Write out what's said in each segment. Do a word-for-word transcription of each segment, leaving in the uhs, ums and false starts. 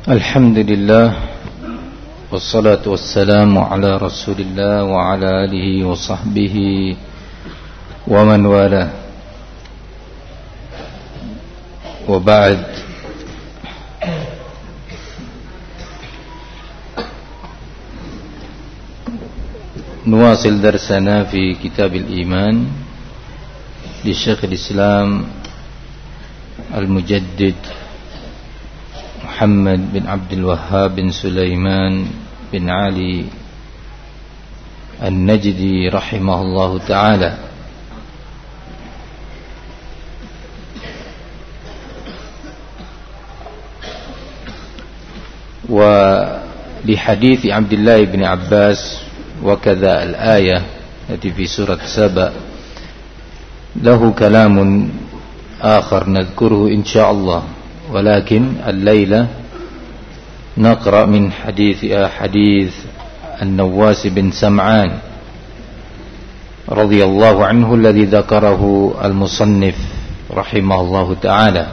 Alhamdulillah, wassalatu wassalamu ala rasulillah wa ala alihi wa sahbihi wa man wala. Wa ba'd. Nuwasil darsana fi kitab al-iman li Syekh al-Islam al-Mujaddid Muhammad bin Abdul Wahhab bin Sulaiman bin Ali An-Najdi rahimahullahu ta'ala. Wa li hadithi Abdullah bin Abbas wa kadha al-ayah التي في سورة سبأ له كلام آخر نذكره إن شاء الله، ولكن الليلة نقرأ من حديث حديث النواس بن سمعان رضي الله عنه الذي ذكره المصنف رحمه الله تعالى.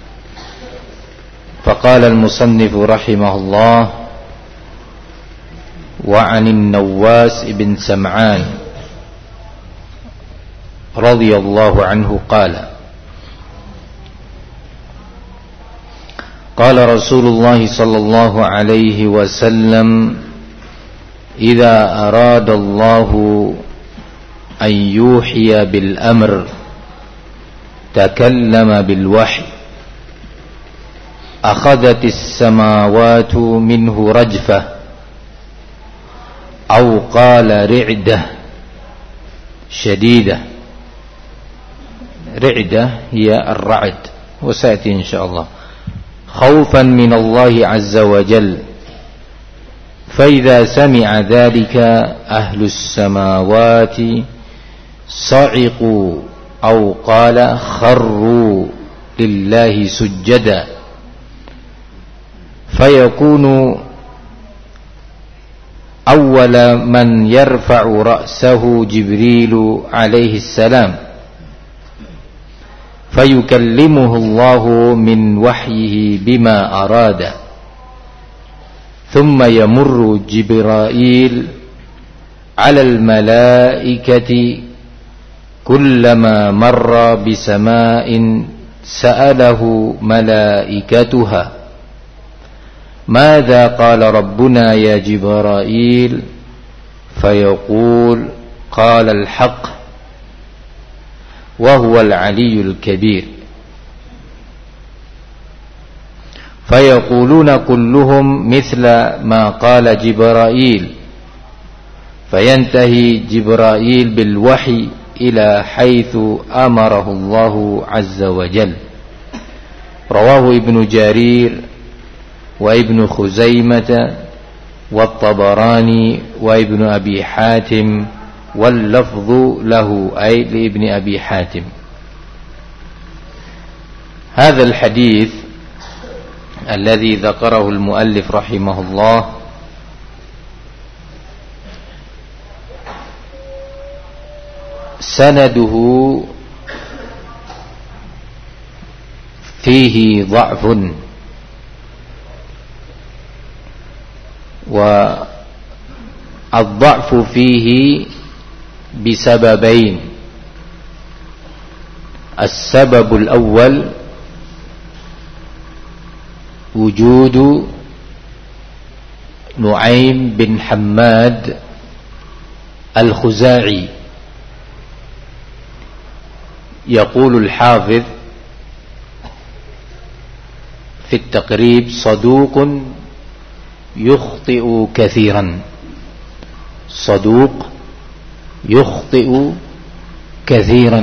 فقال المصنف رحمه الله: وعن النواس بن سمعان رضي الله عنه قال: قال رسول الله صلى الله عليه وسلم: إذا أراد الله أن يوحي بالأمر تكلم بالوحي، أخذت السماوات منه رجفة، أو قال رعدة شديدة. رعدة هي الرعد، وسأتي إن شاء الله. خوفا من الله عز وجل، فإذا سمع ذلك أهل السماوات صعقوا أو قال خروا لله سجدا، فيكون أول من يرفع رأسه جبريل عليه السلام، فيكلمه الله من وحيه بما أراد، ثم يمر جبرائيل على الملائكة كلما مر بسماء سأله ملائكتها: ماذا قال ربنا يا جبرائيل؟ فيقول: قال الحق وهو العلي الكبير. فيقولون كلهم مثل ما قال جبرائيل، فينتهي جبرائيل بالوحي إلى حيث أمره الله عز وجل. رواه ابن جرير وابن خزيمة والطبراني وابن أبي حاتم، واللفظ له أي لابن أبي حاتم. هذا الحديث الذي ذكره المؤلف رحمه الله سنده فيه ضعف، والضعف فيه بسببين. السبب الأول وجود نعيم بن حماد الخزاعي. يقول الحافظ في التقريب: صدوق يخطئ كثيرا. صدوق يخطئ كثيرا.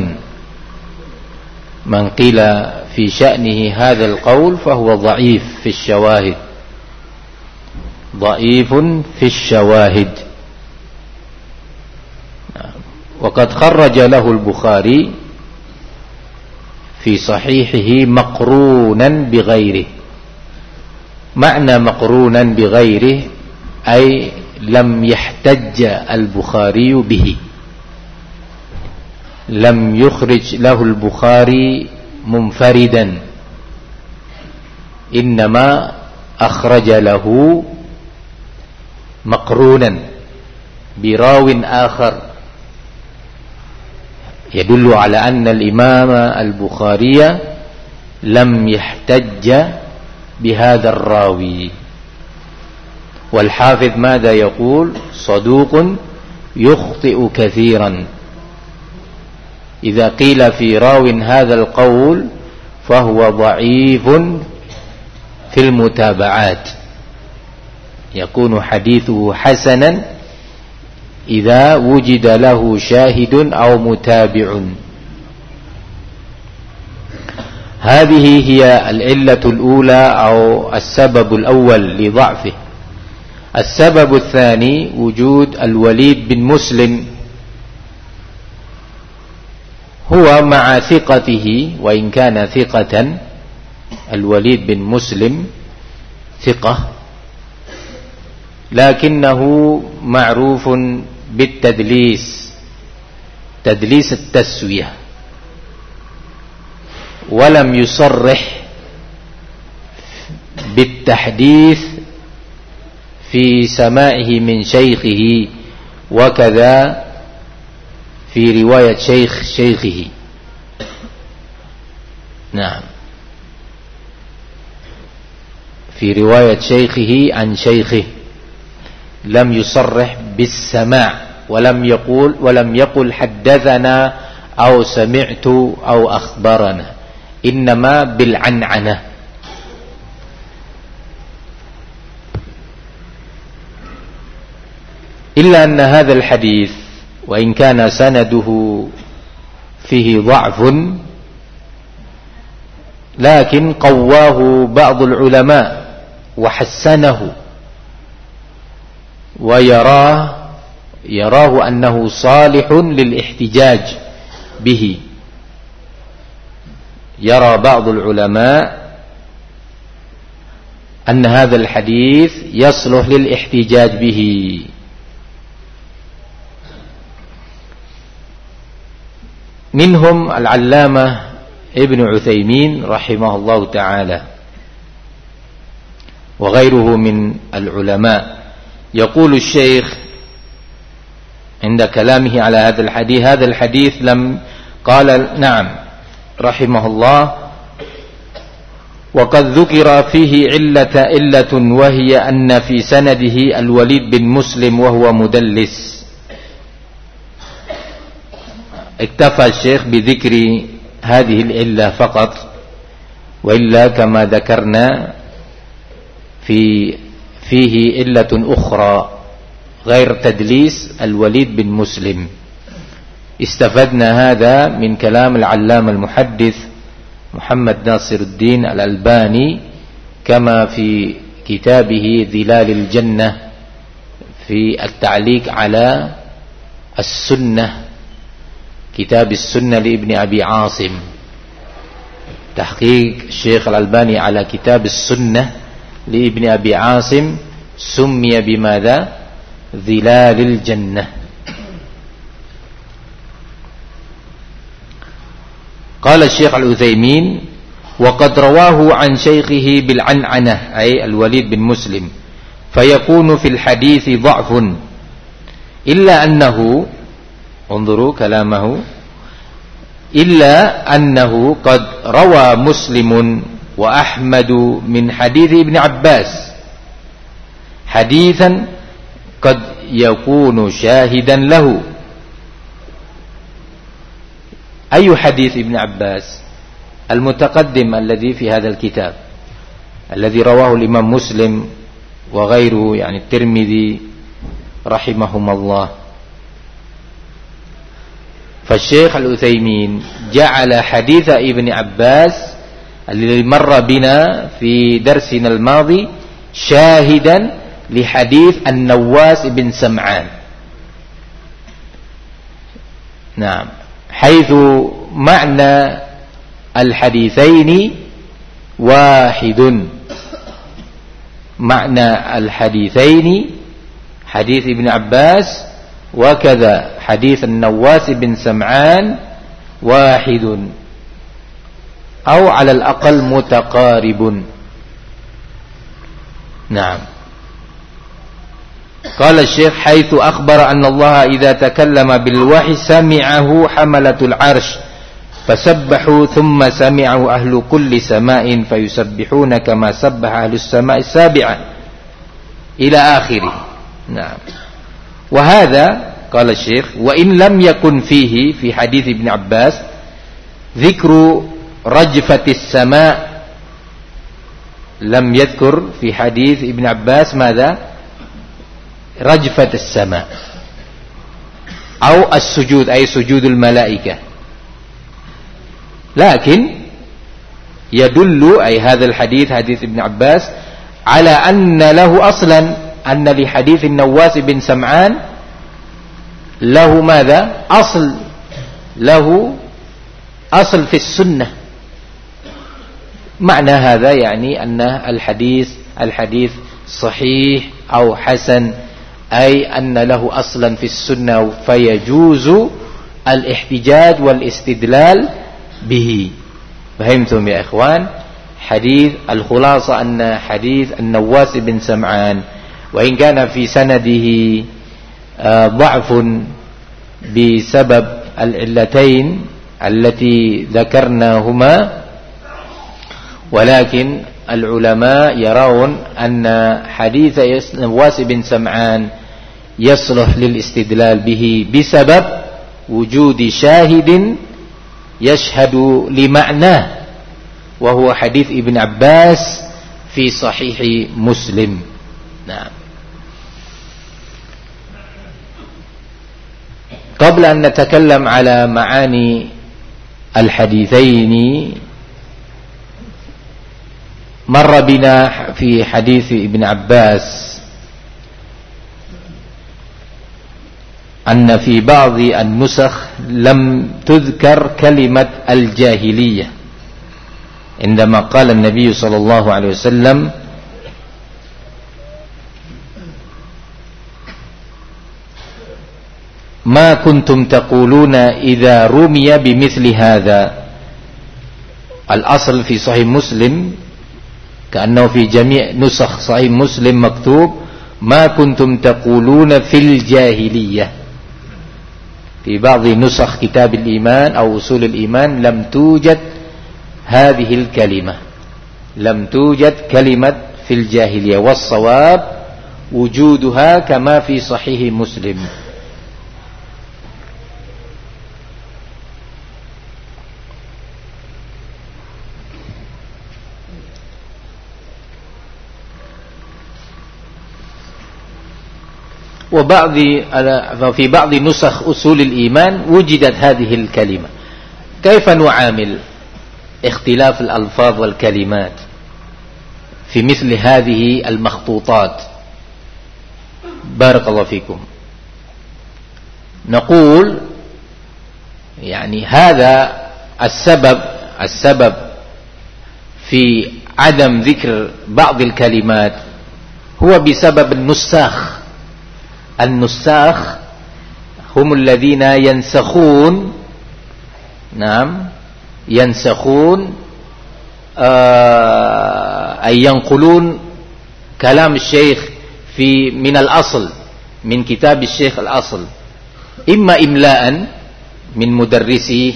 من قيل في شأنه هذا القول فهو ضعيف في الشواهد، ضعيف في الشواهد. وقد خرج له البخاري في صحيحه مقرونا بغيره. معنى مقرونا بغيره أي لم يحتج البخاري به، لم يخرج له البخاري منفردا، إنما أخرج له مقرونا براو آخر يدل على أن الإمام البخاري لم يحتج بهذا الراوي. والحافظ ماذا يقول؟ صدوق يخطئ كثيرا. إذا قيل في راو هذا القول فهو ضعيف في المتابعات، يكون حديثه حسنا إذا وجد له شاهد أو متابع. هذه هي العلة الأولى أو السبب الأول لضعفه. السبب الثاني وجود الوليد بن مسلم، هو مع ثقته وإن كان ثقة، الوليد بن مسلم ثقة، لكنه معروف بالتدليس، تدليس التسوية، ولم يصرح بالتحديث في سماعه من شيخه، وكذا في رواية شيخ شيخه. نعم، في رواية شيخه عن شيخه لم يصرح بالسماع، ولم يقول ولم يقل حدثنا أو سمعت أو أخبرنا، إنما بالعنعنة. إلا أن هذا الحديث وإن كان سنده فيه ضعف، لكن قواه بعض العلماء وحسنه، ويراه يراه أنه صالح للاحتجاج به. يرى بعض العلماء أن هذا الحديث يصلح للاحتجاج به. منهم العلامة ابن عثيمين رحمه الله تعالى وغيره من العلماء. يقول الشيخ عند كلامه على هذا الحديث: هذا الحديث لم قال نعم رحمه الله: وقد ذكر فيه علة علة وهي أن في سنده الوليد بن مسلم وهو مدلس. اكتفى الشيخ بذكر هذه العلة فقط، وإلا كما ذكرنا في فيه علة أخرى غير تدليس الوليد بن مسلم. استفدنا هذا من كلام العلامة المحدث محمد ناصر الدين الألباني، كما في كتابه ظلال الجنة في التعليق على السنة، كتاب السنة لابن أبي عاصم، تحقيق الشيخ الألباني على كتاب السنة لابن أبي عاصم، سمي بماذا؟ ظلال الجنة. قال الشيخ العثيمين: وقد رواه عن شيخه بالعنعنة، أي الوليد بن مسلم، فيكون في الحديث ضعف، إلا أنه، انظروا كلامه، إلا أنه قد روى مسلم وأحمد من حديث ابن عباس حديثا قد يكون شاهدا له. أي حديث ابن عباس؟ المتقدم الذي في هذا الكتاب، الذي رواه الإمام مسلم وغيره، يعني الترمذي رحمهم الله. فالشيخ العثيمين جعل حديث ابن عباس الذي مر بنا في درسنا الماضي شاهدا لحديث النواس بن سمعان. نعم، حيث معنى الحديثين واحد، معنى الحديثين حديث ابن عباس وكذا حديث النواس بن سمعان واحد، أو على الأقل متقارب. نعم. قال الشيخ حيث أخبر أن الله إذا تكلم بالوحي سمعه حملة العرش فسبحوا ثم سمعه أهل كل سماء فيسبحون كما سبح أهل السماء السابعة إلى آخره. نعم. وهذا قال الشيخ وإن لم يكن فيه في حديث ابن عباس ذكر رجفة السماء، لم يذكر في حديث ابن عباس ماذا؟ رجفة السماء أو السجود أي سجود الملائكة، لكن يدل أي هذا الحديث حديث ابن عباس على أن له أصلا، أن لحديث النواس بن سمعان له ماذا؟ أصل، له أصل في السنة. معنى هذا يعني أن الحديث الحديث صحيح أو حسن، أي أن له أصلا في السنة فيجوز الاحتجاج والاستدلال به. فهمتم يا إخوان؟ حديث الخلاصة أن حديث النواس بن سمعان وإن كان في سنده ضعف بسبب العلتين التي ذكرناهما، ولكن العلماء يرون أن حديث النواس بن سمعان يصلح للاستدلال به بسبب وجود شاهد يشهد لمعناه، وهو حديث ابن عباس في صحيح مسلم. نعم. قبل أن نتكلم على معاني الحديثين مر بنا في حديث ابن عباس أن في بعض النسخ لم تذكر كلمة الجاهلية عندما قال النبي صلى الله عليه وسلم ما كنتم تقولون إذا رمي بمثل هذا. الأصل في صحيح مسلم كأنه في جميع نسخ صحيح مسلم مكتوب ما كنتم تقولون في الجاهلية. في بعض نسخ كتاب الإيمان أو أصول الإيمان لم توجد هذه الكلمة، لم توجد كلمة في الجاهلية، والصواب وجودها كما في صحيح مسلم. وبعض في بعض نسخ أصول الإيمان وجدت هذه الكلمة. كيف نعامل اختلاف الألفاظ والكلمات في مثل هذه المخطوطات؟ بارك الله فيكم. نقول يعني هذا السبب السبب في عدم ذكر بعض الكلمات هو بسبب النساخ. النساخ هم الذين ينسخون، نعم ينسخون أي ينقلون كلام الشيخ في من الأصل، من كتاب الشيخ الأصل، إما إملاء من مدرسيه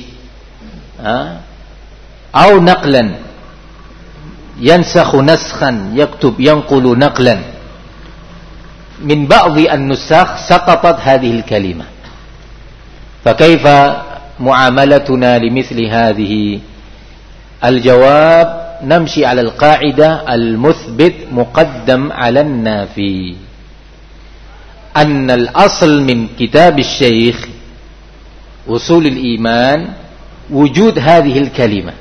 أو نقلا، ينسخ نسخا يكتب ينقل نقلا. من بعض النسخ سقطت هذه الكلمة، فكيف معاملتنا لمثل هذه؟ الجواب نمشي على القاعدة المثبت مقدم على النافي، أن الأصل من كتاب الشيخ أصول الإيمان وجود هذه الكلمة،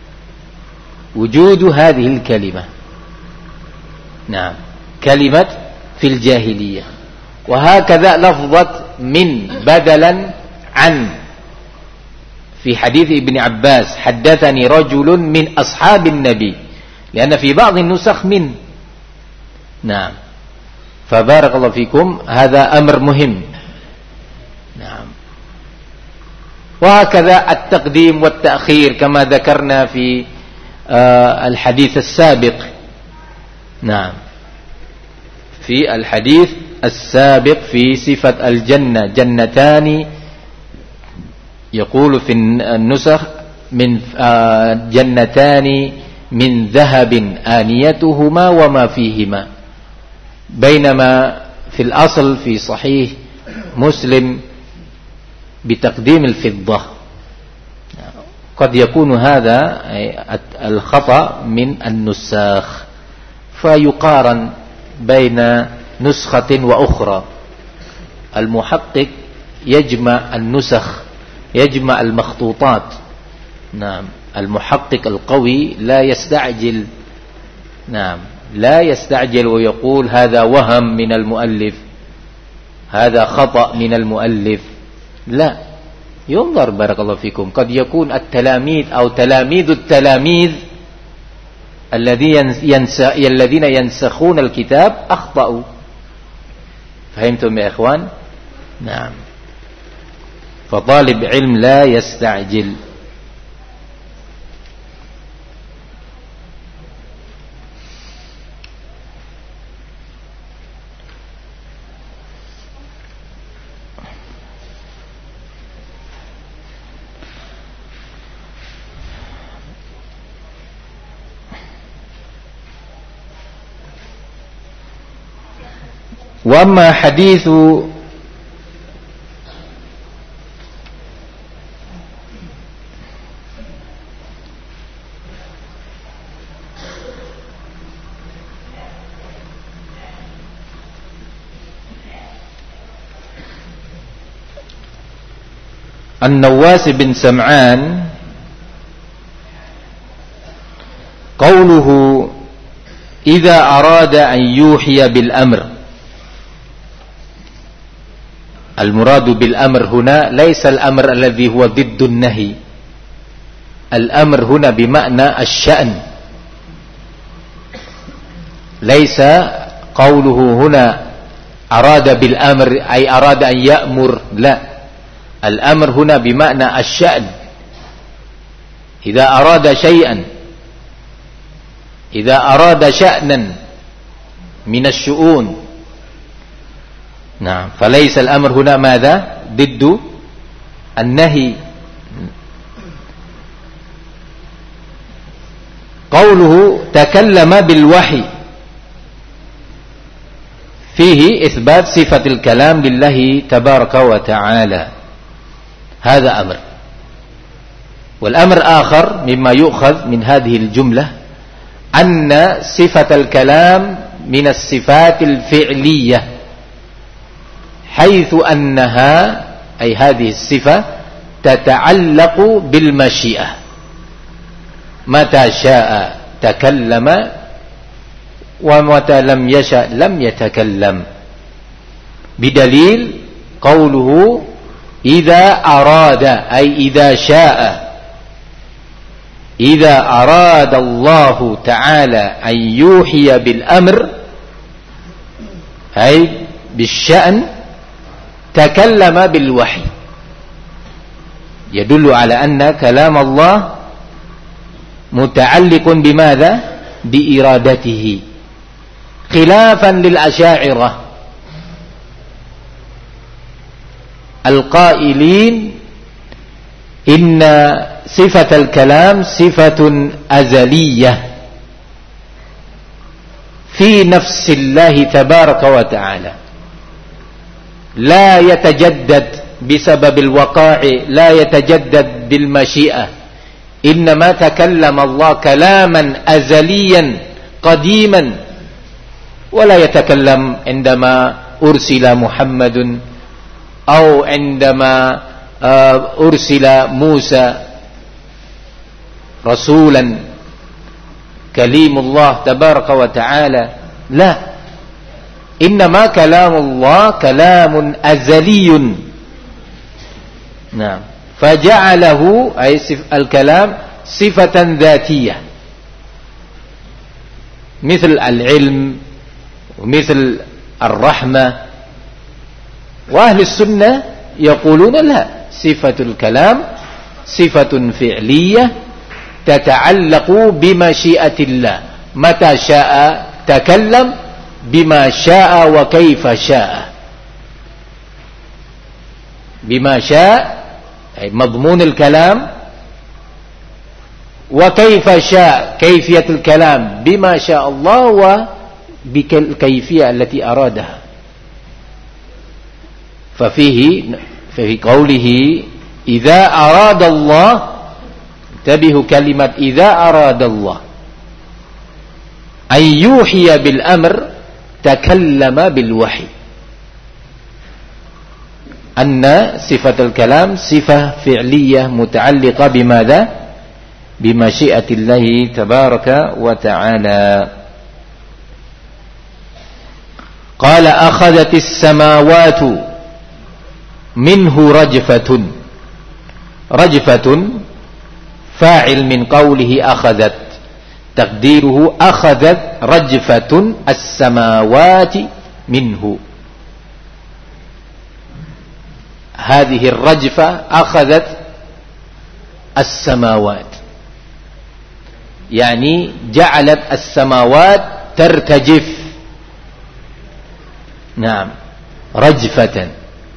وجود هذه الكلمة، نعم كلمة في الجاهلية. وهكذا لفظة من بدلا عن في حديث ابن عباس حدثني رجل من أصحاب النبي، لأن في بعض النسخ من، نعم. فبارك الله فيكم، هذا أمر مهم. نعم. وهكذا التقديم والتأخير كما ذكرنا في الحديث السابق. نعم. في الحديث السابق في صفة الجنة جنتان يقول في النسخ من جنتان من ذهب آنيتهما وما فيهما بينما في الأصل في صحيح مسلم بتقديم الفضة قد يكون هذا الخطأ من النساخ فيقارن بين نسخة وأخرى المحقق يجمع النسخ يجمع المخطوطات نعم المحقق القوي لا يستعجل نعم لا يستعجل ويقول هذا وهم من المؤلف هذا خطأ من المؤلف لا ينظر بارك الله فيكم قد يكون التلاميذ أو تلاميذ التلاميذ الذين ينسخون الكتاب أخطأوا فهمتم يا إخوان نعم فطالب علم لا يستعجل وأما حديث النواس بن سمعان قوله إذا أراد أن يوحي بالأمر المراد بالأمر هنا ليس الأمر الذي هو ضد النهي الأمر هنا بمعنى الشأن ليس قوله هنا أراد بالأمر أي أراد أن يأمر لا الأمر هنا بمعنى الشأن إذا أراد شيئا إذا أراد شأنا من الشؤون نعم فليس الأمر هنا ماذا ضد النهي قوله تكلم بالوحي فيه إثبات صفة الكلام لله تبارك وتعالى هذا أمر والأمر آخر مما يؤخذ من هذه الجملة أن صفة الكلام من الصفات الفعلية حيث أنها أي هذه الصفة تتعلق بالمشيئة متى شاء تكلم ومتى لم يشاء لم يتكلم بدليل قوله إذا أراد أي إذا شاء إذا أراد الله تعالى أن يوحي بالأمر أي بالشأن تكلم بالوحي يدل على أن كلام الله متعلق بماذا؟ بإرادته خلافا للأشاعرة القائلين إن صفة الكلام صفة أزلية في نفس الله تبارك وتعالى لا يتجدد بسبب الوقائع لا يتجدد بالمشيئة إنما تكلم الله كلاما أزليا قديما ولا يتكلم عندما أرسل محمد أو عندما أرسل موسى رسولا كليم الله تبارك وتعالى لا إنما كلام الله كلام أزلي نعم فجعله أي الكلام صفة ذاتية مثل العلم ومثل الرحمة وأهل السنة يقولون لا صفة الكلام صفة فعلية تتعلق بمشيئة الله متى شاء تكلم bima syaa wa kaifa syaa. Bima syaa ay madmun al-kalam, wa kaifa syaa kaifiyat al-kalam bima syaa Allah wa bikal kaifiyah allati aradaha. Fa fihi fi qawlihi idza arada Allah, tabihu kalimat idza arada Allah ay yuhiya bil amr takallama bil wahyi. Anna sifatul kalam sifah fi'liyah muta'alliqa bimadha? Bimasyiatillahi tabaraka wa ta'ala. Qala akhadhatis samawatu minhu rajfatun. Rajfatun fa'il min qawlihi akhadhat, taqdiruhu akhadhat rajfatun as-samawati minhu. Hadhihi ar-rajfa akhadhat as-samawat, yani ja'alat as-samawat tartajif. Naam, rajfatan.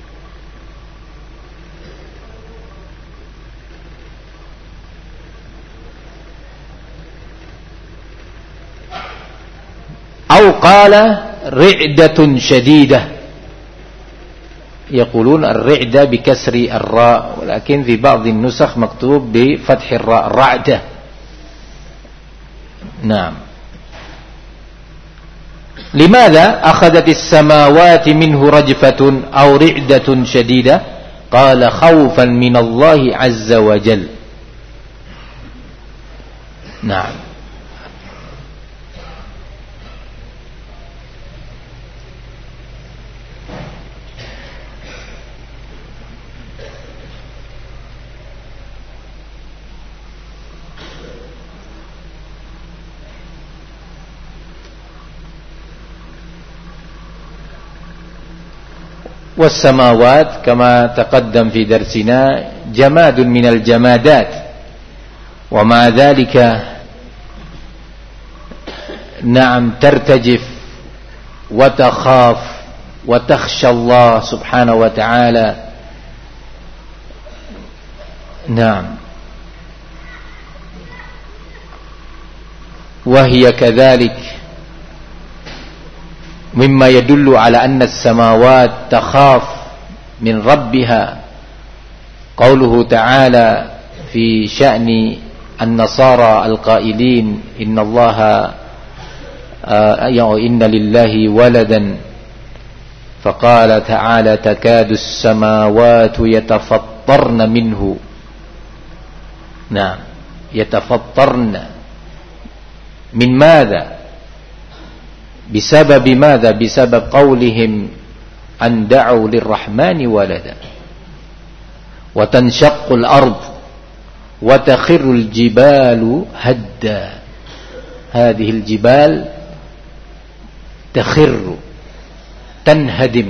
Atau qala ri'datun syadidah. يقولون الرعدة بكسر الراء، ولكن في بعض النسخ مكتوب بفتح الراء رعدة. نعم. لماذا أخذت السماوات منه رجفة أو رعدة شديدة؟ قال خوفا من الله عز وجل. نعم. والسماوات كما تقدم في درسنا جماد من الجمادات، ومع ذلك نعم ترتجف وتخاف وتخشى الله سبحانه وتعالى. نعم. وهي كذلك مما يدل على أن السماوات تخاف من ربها. قوله تعالى في شأن النصارى القائلين إن الله آه إن لله ولدا، فقال تعالى تكاد السماوات يتفطرن منه. نعم، يتفطرن من ماذا؟ بسبب ماذا؟ بسبب قولهم أن دعوا للرحمن ولدا. وتنشق الأرض وتخر الجبال هدا. هذه الجبال تخر تنهدم،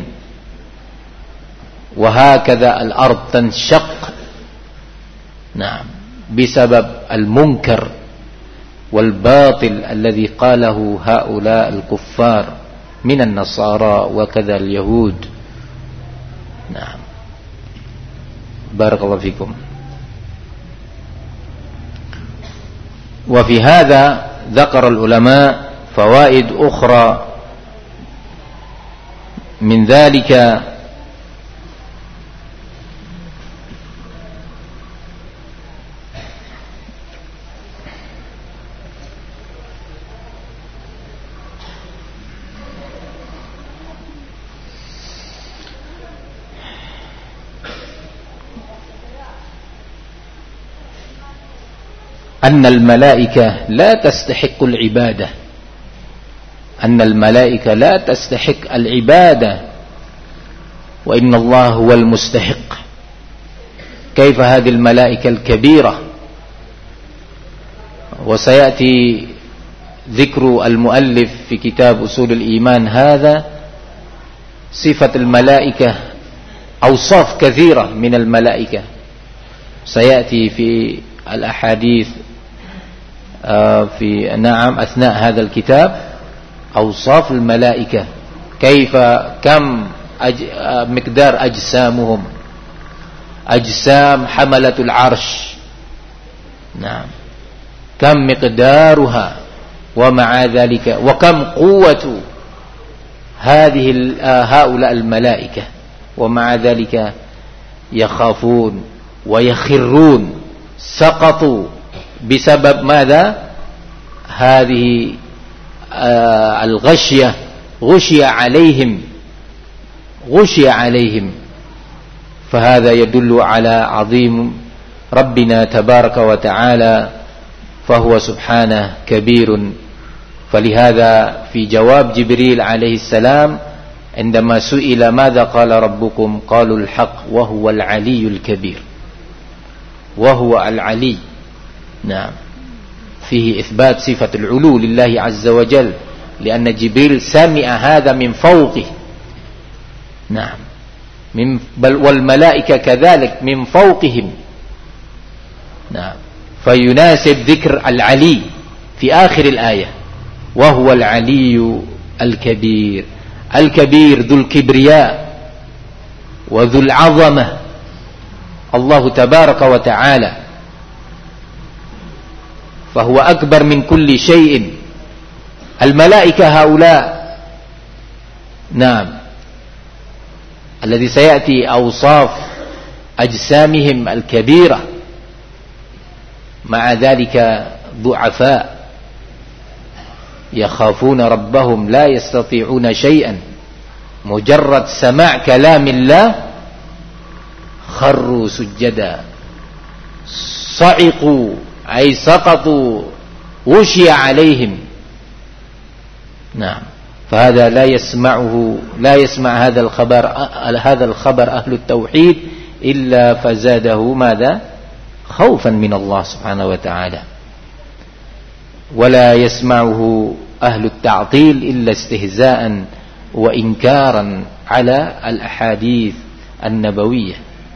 وهكذا الأرض تنشق. نعم، بسبب المنكر والباطل الذي قاله هؤلاء الكفار من النصارى وكذا اليهود. نعم، بارك الله فيكم. وفي هذا ذكر العلماء فوائد أخرى، من ذلك أن الملائكة لا تستحق العبادة. أن الملائكة لا تستحق العبادة، وإن الله هو المستحق. كيف هذه الملائكة الكبيرة؟ وسيأتي ذكر المؤلف في كتاب أصول الإيمان هذا صفة الملائكة، أوصاف كثيرة من الملائكة سيأتي في الأحاديث في نعم أثناء هذا الكتاب. أوصاف الملائكة، كيف كم أج... مقدار أجسامهم، أجسام حملة العرش، نعم، كم مقدارها، ومع ذلك وكم قوة هذه هؤلاء الملائكة، ومع ذلك يخافون ويخرون، سقطوا بسبب ماذا؟ هذه الغشية، غشي عليهم غشي عليهم فهذا يدل على عظيم ربنا تبارك وتعالى، فهو سبحانه كبير. فلهذا في جواب جبريل عليه السلام عندما سئل ماذا قال ربكم، قالوا الحق وهو العلي الكبير، وهو العلي، نعم، فيه إثبات صفة العلو لله عز وجل، لأن جبريل سمع هذا من فوقه، نعم، من بل والملائكة كذلك من فوقهم، نعم، فيناسب ذكر العلي في آخر الآية، وهو العلي الكبير، الكبير ذو الكبرياء وذو العظمة، الله تبارك وتعالى، فهو أكبر من كل شيء. الملائكة هؤلاء، نعم، الذي سيأتي أوصاف أجسامهم الكبيرة، مع ذلك ضعفاء، يخافون ربهم، لا يستطيعون شيئا، مجرد سماع كلام الله خروا سجدا، صعقوا أي سقطوا، غشي عليهم، نعم، فهذا لا يسمعه لا يسمع هذا الخبر هذا الخبر أهل التوحيد إلا فزاده ماذا؟ خوفا من الله سبحانه وتعالى، ولا يسمعه أهل التعطيل إلا استهزاء وإنكارا على الأحاديث النبوية.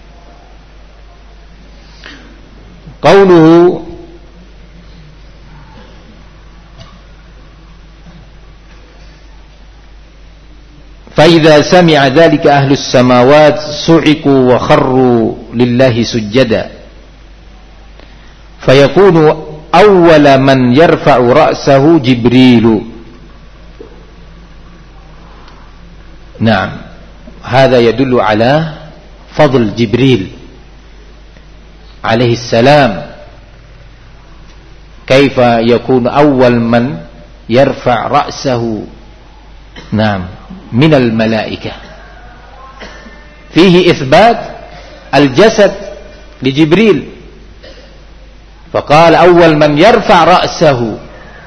قوله فإذا سمع ذلك أهل السماوات صعقوا وخروا لله سجدا، فيكون أول من يرفع رأسه جبريل، نعم، هذا يدل على فضل جبريل عليه السلام، كيف يكون أول من يرفع رأسه، نعم، من الملائكة. فيه إثبات الجسد لجبريل، فقال أول من يرفع رأسه،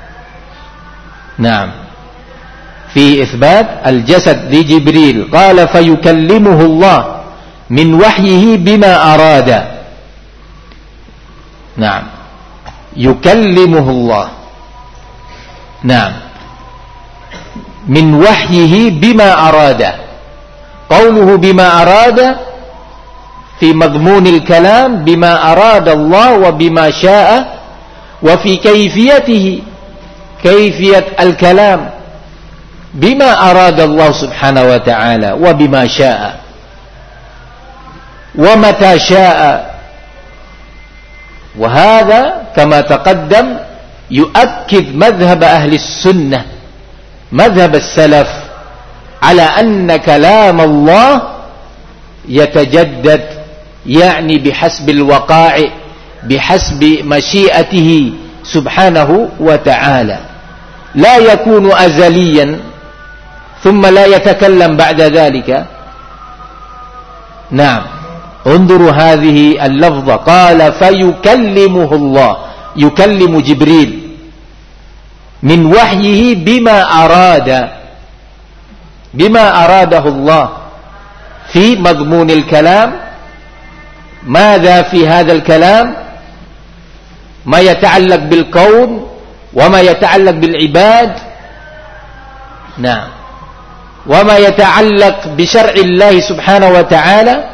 نعم، فيه إثبات الجسد لجبريل. قال فيكلمه الله من وحيه بما أراد، نعم، يكلمه الله، نعم، من وحيه بما أراد. قوله بما أراد في مضمون الكلام بما أراد الله وبما شاء، وفي كيفيته كيفية الكلام بما أراد الله سبحانه وتعالى وبما شاء ومتى شاء. وهذا كما تقدم يؤكد مذهب أهل السنة، مذهب السلف، على أن كلام الله يتجدد، يعني بحسب الوقائع، بحسب مشيئته سبحانه وتعالى، لا يكون أزليا ثم لا يتكلم بعد ذلك. نعم، انظروا هذه اللفظة، قال فيكلمه الله، يكلم جبريل من وحيه بما أراد، بما أراده الله في مضمون الكلام. ماذا في هذا الكلام؟ ما يتعلق بالكون وما يتعلق بالعباد، نعم، وما يتعلق بشرع الله سبحانه وتعالى،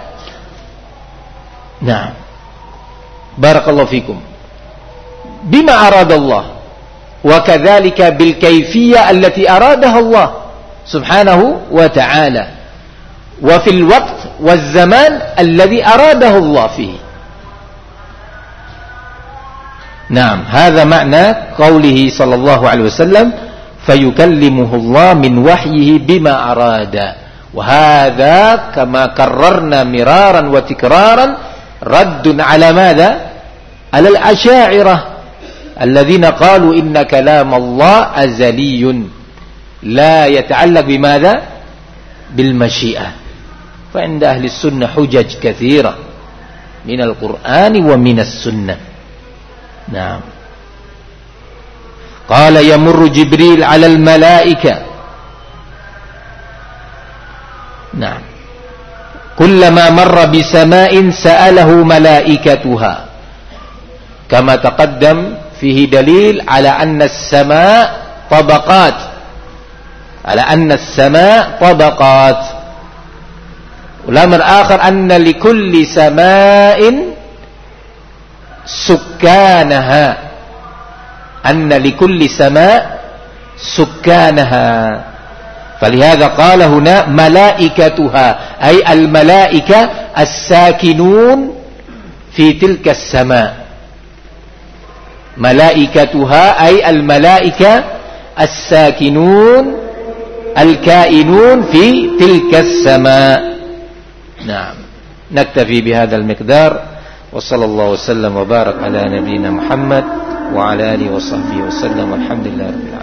نعم، بارك الله فيكم، بما أراد الله. وكذلك بالكيفية التي أرادها الله سبحانه وتعالى، وفي الوقت والزمان الذي أراده الله فيه. نعم، هذا معنى قوله صلى الله عليه وسلم فيكلمه الله من وحيه بما أراد. وهذا كما كررنا مرارا وتكرارا رد على ماذا؟ على الأشاعرة الذين قالوا إن كلام الله أزلي لا يتعلق بماذا؟ بالمشيئة. فعند أهل السنة حجج كثيرة من القرآن ومن السنة. نعم. قال يمر جبريل على الملائكة. نعم. كلما مر بسماء سأله ملائكتها، كما تقدم فيه دليل على أن السماء طبقات، على أن السماء طبقات. والأمر آخر أن لكل سماء سكانها، أن لكل سماء سكانها. فلهذا قال هنا ملائكتها، أي الملائكة الساكنون في تلك السماء. ملائكتها أي الملائكة الساكنون الكائنون في تلك السماء. نعم. نكتفي بهذا المقدار، وصلى الله وسلم وبارك على نبينا محمد وعلى آله وصحبه وسلم، والحمد لله رب العالمين.